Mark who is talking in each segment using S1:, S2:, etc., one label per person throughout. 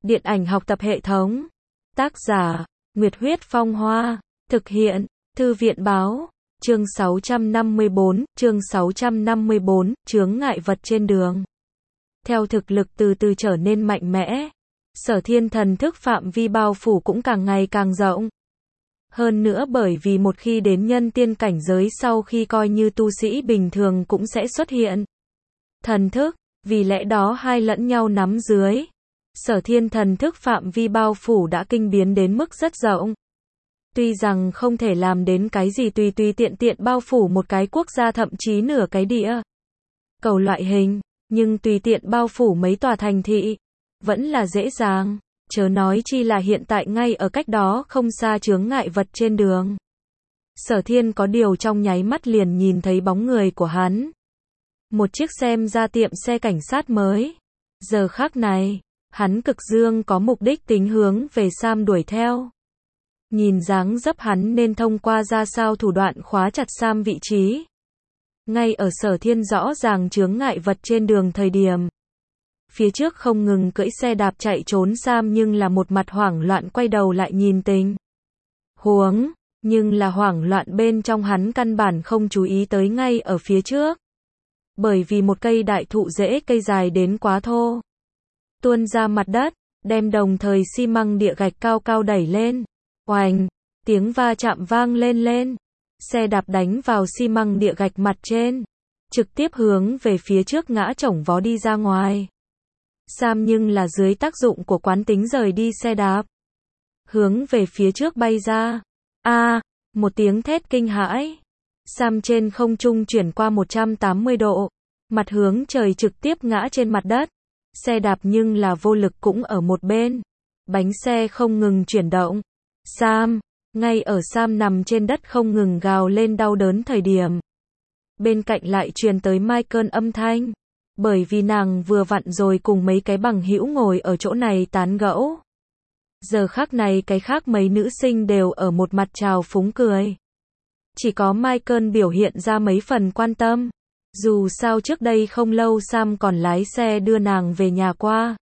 S1: Điện ảnh học tập hệ thống. Tác giả, Nguyệt Huyết Phong Hoa. Thực hiện, Thư viện Báo. Chương 654, chướng ngại vật trên đường. Theo thực lực từ từ trở nên mạnh mẽ, Sở Thiên thần thức phạm vi bao phủ cũng càng ngày càng rộng. Hơn nữa bởi vì một khi đến nhân tiên cảnh giới sau khi coi như tu sĩ bình thường cũng sẽ xuất hiện thần thức, vì lẽ đó hai lẫn nhau nắm dưới. Sở Thiên thần thức phạm vi bao phủ đã kinh biến đến mức rất rộng. Tuy rằng không thể làm đến cái gì tùy tùy tiện tiện bao phủ một cái quốc gia thậm chí nửa cái địa cầu loại hình, nhưng tùy tiện bao phủ mấy tòa thành thị vẫn là dễ dàng, chớ nói chi là hiện tại ngay ở cách đó không xa chướng ngại vật trên đường. Sở Thiên có điều trong nháy mắt liền nhìn thấy bóng người của hắn. Một chiếc xem ra tiệm xe cảnh sát mới. Giờ khắc này, hắn cực dương có mục đích tính hướng về Sam đuổi theo. Nhìn dáng dấp hắn nên thông qua ra sao thủ đoạn khóa chặt Sam vị trí. Ngay ở Sở Thiên rõ ràng chướng ngại vật trên đường thời điểm. Phía trước không ngừng cưỡi xe đạp chạy trốn Sam nhưng là một mặt hoảng loạn quay đầu lại nhìn tình huống, nhưng là hoảng loạn bên trong hắn căn bản không chú ý tới ngay ở phía trước. Bởi vì một cây đại thụ rễ cây dài đến quá thô, tuôn ra mặt đất, đem đồng thời xi măng địa gạch cao cao đẩy lên. Oành, tiếng va chạm vang lên. Xe đạp đánh vào xi măng địa gạch mặt trên, trực tiếp hướng về phía trước ngã chổng vó đi ra ngoài. Sam nhưng là dưới tác dụng của quán tính rời đi xe đạp, hướng về phía trước bay ra. Một tiếng thét kinh hãi. Sam trên không trung chuyển qua 180 độ, mặt hướng trời trực tiếp ngã trên mặt đất. Xe đạp nhưng là vô lực cũng ở một bên, bánh xe không ngừng chuyển động. Ngay ở Sam nằm trên đất không ngừng gào lên đau đớn thời điểm, bên cạnh lại truyền tới Michael âm thanh, bởi vì nàng vừa vặn rồi cùng mấy cái bằng hữu ngồi ở chỗ này tán gẫu. Giờ khắc này cái khác mấy nữ sinh đều ở một mặt trào phúng cười. Chỉ có Michael biểu hiện ra mấy phần quan tâm. Dù sao trước đây không lâu Sam còn lái xe đưa nàng về nhà qua.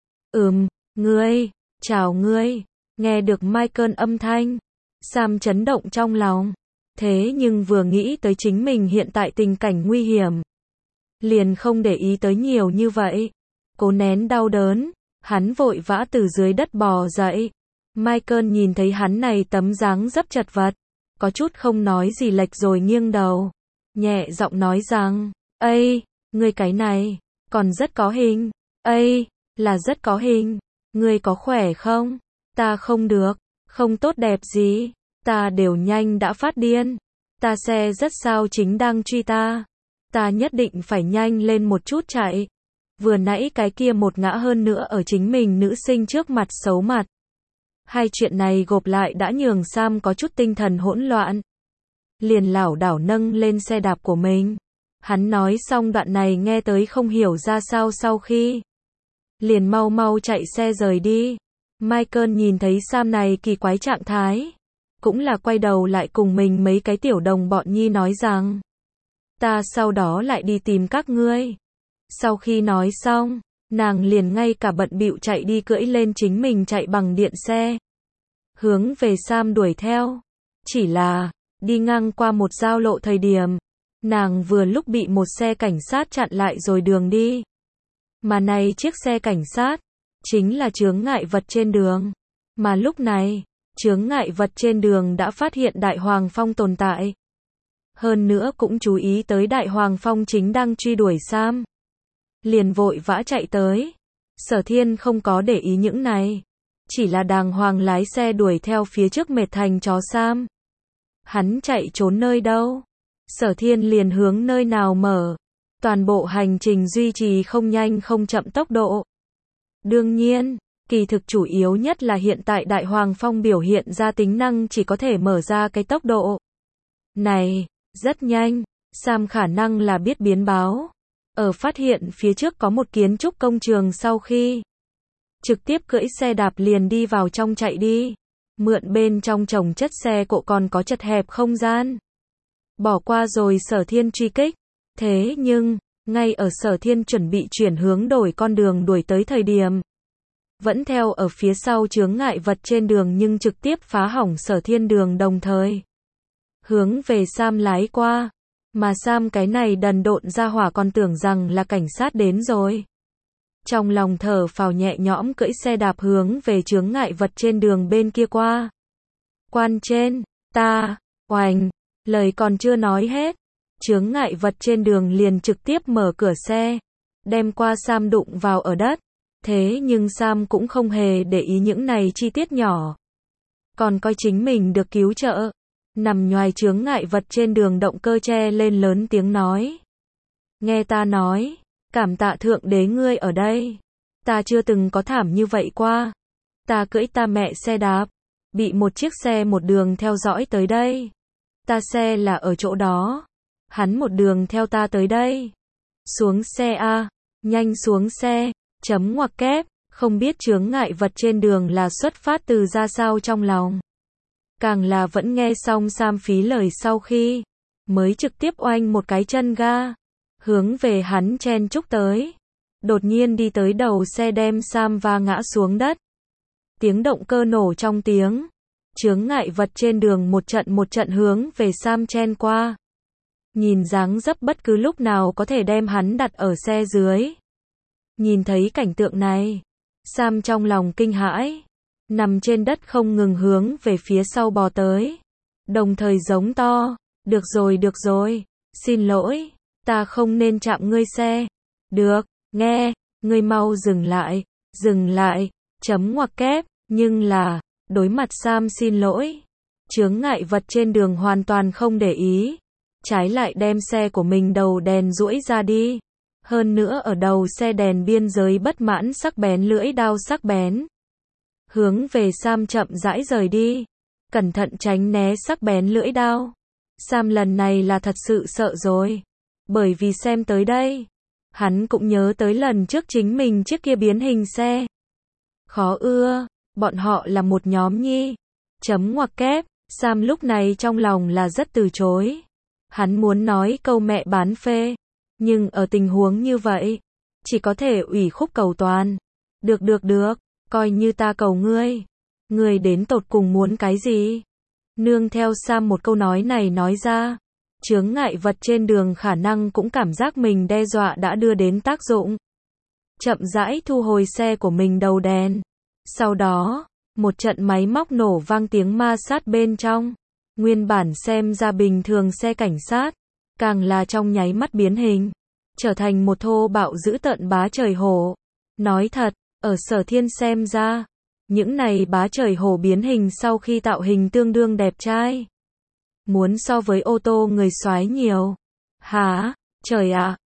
S1: Chào ngươi. Nghe được Michael âm thanh, Sam chấn động trong lòng. Thế nhưng vừa nghĩ tới chính mình hiện tại tình cảnh nguy hiểm, liền không để ý tới nhiều như vậy. Cố nén đau đớn, hắn vội vã từ dưới đất bò dậy. Michael nhìn thấy hắn này tấm dáng dấp chật vật, có chút không nói gì lệch rồi nghiêng đầu, nhẹ giọng nói rằng, ngươi cái này, còn rất có hình, là rất có hình, ngươi có khỏe không? Ta không được, không tốt đẹp gì, ta đều nhanh đã phát điên, ta xe rất sao chính đang truy ta nhất định phải nhanh lên một chút chạy. Vừa nãy cái kia một ngã hơn nữa ở chính mình nữ sinh trước mặt xấu mặt. Hai chuyện này gộp lại đã nhường Sam có chút tinh thần hỗn loạn. Liền lảo đảo nâng lên xe đạp của mình. Hắn nói xong đoạn này nghe tới không hiểu ra sao sau khi. Liền mau mau chạy xe rời đi. Michael nhìn thấy Sam này kỳ quái trạng thái, cũng là quay đầu lại cùng mình mấy cái tiểu đồng bọn nhi nói rằng, ta sau đó lại đi tìm các ngươi. Sau khi nói xong, nàng liền ngay cả bận bịu chạy đi cưỡi lên chính mình chạy bằng điện xe, hướng về Sam đuổi theo. Chỉ là, đi ngang qua một giao lộ thời điểm, nàng vừa lúc bị một xe cảnh sát chặn lại rồi đường đi. Mà này chiếc xe cảnh sát, chính là chướng ngại vật trên đường. Mà lúc này, chướng ngại vật trên đường đã phát hiện Đại Hoàng Phong tồn tại. Hơn nữa cũng chú ý tới Đại Hoàng Phong chính đang truy đuổi Sam. Liền vội vã chạy tới. Sở Thiên không có để ý những này, chỉ là đàng hoàng lái xe đuổi theo phía trước mệt thành chó Sam. Hắn chạy trốn nơi đâu, Sở Thiên liền hướng nơi nào mở. Toàn bộ hành trình duy trì không nhanh không chậm tốc độ. Đương nhiên, kỳ thực chủ yếu nhất là hiện tại Đại Hoàng Phong biểu hiện ra tính năng chỉ có thể mở ra cái tốc độ này rất nhanh. Sam khả năng là biết biến báo, ở phát hiện phía trước có một kiến trúc công trường sau khi trực tiếp cưỡi xe đạp liền đi vào trong chạy đi, mượn bên trong chồng chất xe cộ còn có chật hẹp không gian, bỏ qua rồi Sở Thiên truy kích. Thế nhưng, ngay ở Sở Thiên chuẩn bị chuyển hướng đổi con đường đuổi tới thời điểm, vẫn theo ở phía sau chướng ngại vật trên đường nhưng trực tiếp phá hỏng Sở Thiên đường đồng thời hướng về Sam lái qua. Mà Sam cái này đần độn ra hỏa còn tưởng rằng là cảnh sát đến rồi. Trong lòng thở phào nhẹ nhõm cưỡi xe đạp hướng về chướng ngại vật trên đường bên kia qua. Quan trên, ta, oành, lời còn chưa nói hết. Chướng ngại vật trên đường liền trực tiếp mở cửa xe, đem qua Sam đụng vào ở đất. Thế nhưng Sam cũng không hề để ý những này chi tiết nhỏ. Còn coi chính mình được cứu trợ. Nằm nhoài chướng ngại vật trên đường động cơ che lên lớn tiếng nói. Nghe ta nói, cảm tạ thượng đế ngươi ở đây. Ta chưa từng có thảm như vậy qua. Ta cưỡi ta mẹ xe đạp, bị một chiếc xe một đường theo dõi tới đây. Ta xe là ở chỗ đó. Hắn một đường theo ta tới đây. Xuống xe a, nhanh xuống xe, chấm ngoặc kép, không biết chướng ngại vật trên đường là xuất phát từ ra sao trong lòng. Càng là vẫn nghe xong Sam phí lời sau khi, mới trực tiếp oanh một cái chân ga, hướng về hắn chen chúc tới. Đột nhiên đi tới đầu xe đem Sam va ngã xuống đất. Tiếng động cơ nổ trong tiếng. Chướng ngại vật trên đường một trận hướng về Sam chen qua. Nhìn dáng dấp bất cứ lúc nào có thể đem hắn đặt ở xe dưới. Nhìn thấy cảnh tượng này, Sam trong lòng kinh hãi, nằm trên đất không ngừng hướng về phía sau bò tới. Đồng thời giống to, được rồi, xin lỗi, ta không nên chạm ngươi xe. Được, nghe, ngươi mau dừng lại, chấm ngoặc kép, nhưng là, đối mặt Sam xin lỗi. Chướng ngại vật trên đường hoàn toàn không để ý, trái lại đem xe của mình đầu đèn duỗi ra đi. Hơn nữa ở đầu xe đèn biên giới bất mãn sắc bén lưỡi đao sắc bén. Hướng về Sam chậm rãi rời đi. Cẩn thận tránh né sắc bén lưỡi đao. Sam lần này là thật sự sợ rồi. Bởi vì xem tới đây, hắn cũng nhớ tới lần trước chính mình chiếc kia biến hình xe. Khó ưa, bọn họ là một nhóm nhi. Chấm ngoặc kép, Sam lúc này trong lòng là rất từ chối. Hắn muốn nói câu mẹ bán phê. Nhưng ở tình huống như vậy, chỉ có thể ủy khúc cầu toàn. Được, coi như ta cầu ngươi. Ngươi đến tột cùng muốn cái gì? Nương theo Sam một câu nói này nói ra, chướng ngại vật trên đường khả năng cũng cảm giác mình đe dọa đã đưa đến tác dụng. Chậm rãi thu hồi xe của mình đầu đèn. Sau đó, một trận máy móc nổ vang tiếng ma sát bên trong. Nguyên bản xem ra bình thường xe cảnh sát, càng là trong nháy mắt biến hình, trở thành một thô bạo dữ tợn bá trời hổ. Nói thật, ở Sở Thiên xem ra, những này bá trời hổ biến hình sau khi tạo hình tương đương đẹp trai. Muốn so với ô tô người soái nhiều. Hả? Trời ạ,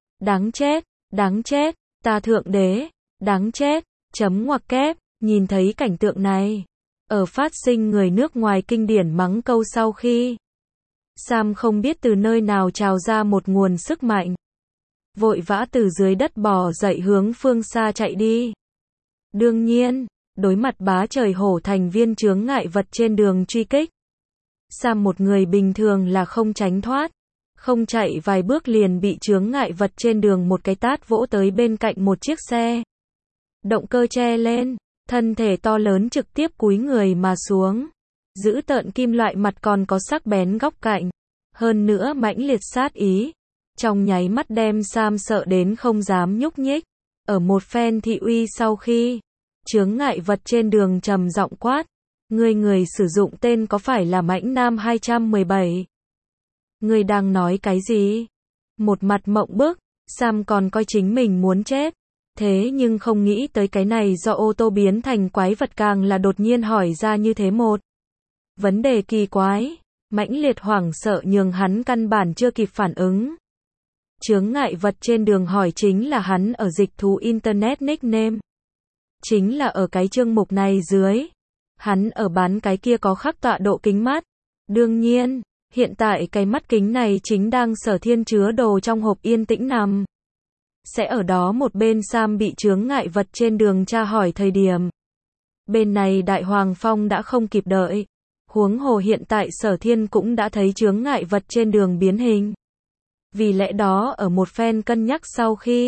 S1: đáng chết, ta thượng đế, đáng chết, chấm ngoặc kép, nhìn thấy cảnh tượng này. Ở phát sinh người nước ngoài kinh điển mắng câu sau khi, Sam không biết từ nơi nào trào ra một nguồn sức mạnh. Vội vã từ dưới đất bò dậy hướng phương xa chạy đi. Đương nhiên, đối mặt bá trời hổ thành viên chướng ngại vật trên đường truy kích, Sam một người bình thường là không tránh thoát. Không chạy vài bước liền bị chướng ngại vật trên đường một cái tát vỗ tới bên cạnh một chiếc xe. Động cơ che lên, thân thể to lớn trực tiếp cúi người mà xuống. Dữ tợn kim loại mặt còn có sắc bén góc cạnh. Hơn nữa mãnh liệt sát ý. Trong nháy mắt đem Sam sợ đến không dám nhúc nhích. Ở một phen thị uy sau khi, chướng ngại vật trên đường trầm giọng quát. Người sử dụng tên có phải là Mãnh Nam 217? Người đang nói cái gì? Một mặt mộng bức, Sam còn coi chính mình muốn chết. Thế nhưng không nghĩ tới cái này do ô tô biến thành quái vật càng là đột nhiên hỏi ra như thế một vấn đề kỳ quái, mãnh liệt hoảng sợ nhường hắn căn bản chưa kịp phản ứng. Chướng ngại vật trên đường hỏi chính là hắn ở dịch thú Internet nickname. Chính là ở cái chương mục này dưới. Hắn ở bán cái kia có khắc tọa độ kính mắt. Đương nhiên, hiện tại cái mắt kính này chính đang Sở Thiên chứa đồ trong hộp yên tĩnh nằm. Sẽ ở đó một bên Sam bị chướng ngại vật trên đường tra hỏi thời điểm. Bên này Đại Hoàng Phong đã không kịp đợi. Huống hồ hiện tại Sở Thiên cũng đã thấy chướng ngại vật trên đường biến hình. Vì lẽ đó ở một phen cân nhắc sau khi,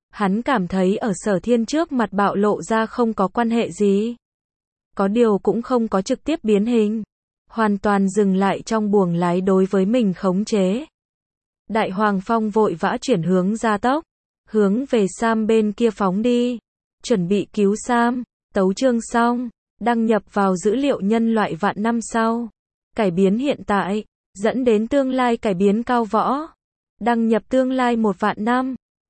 S1: Hắn cảm thấy ở Sở Thiên trước mặt bạo lộ ra không có quan hệ gì. Có điều cũng không có trực tiếp biến hình. Hoàn toàn dừng lại trong buồng lái đối với mình khống chế. Đại Hoàng Phong vội vã chuyển hướng gia tốc. Hướng về Sam bên kia phóng đi. Chuẩn bị cứu Sam. Tấu chương xong. Đăng nhập vào dữ liệu nhân loại vạn năm sau. Cải biến hiện tại. Dẫn đến tương lai cải biến cao võ. Đăng nhập tương lai 1 vạn năm.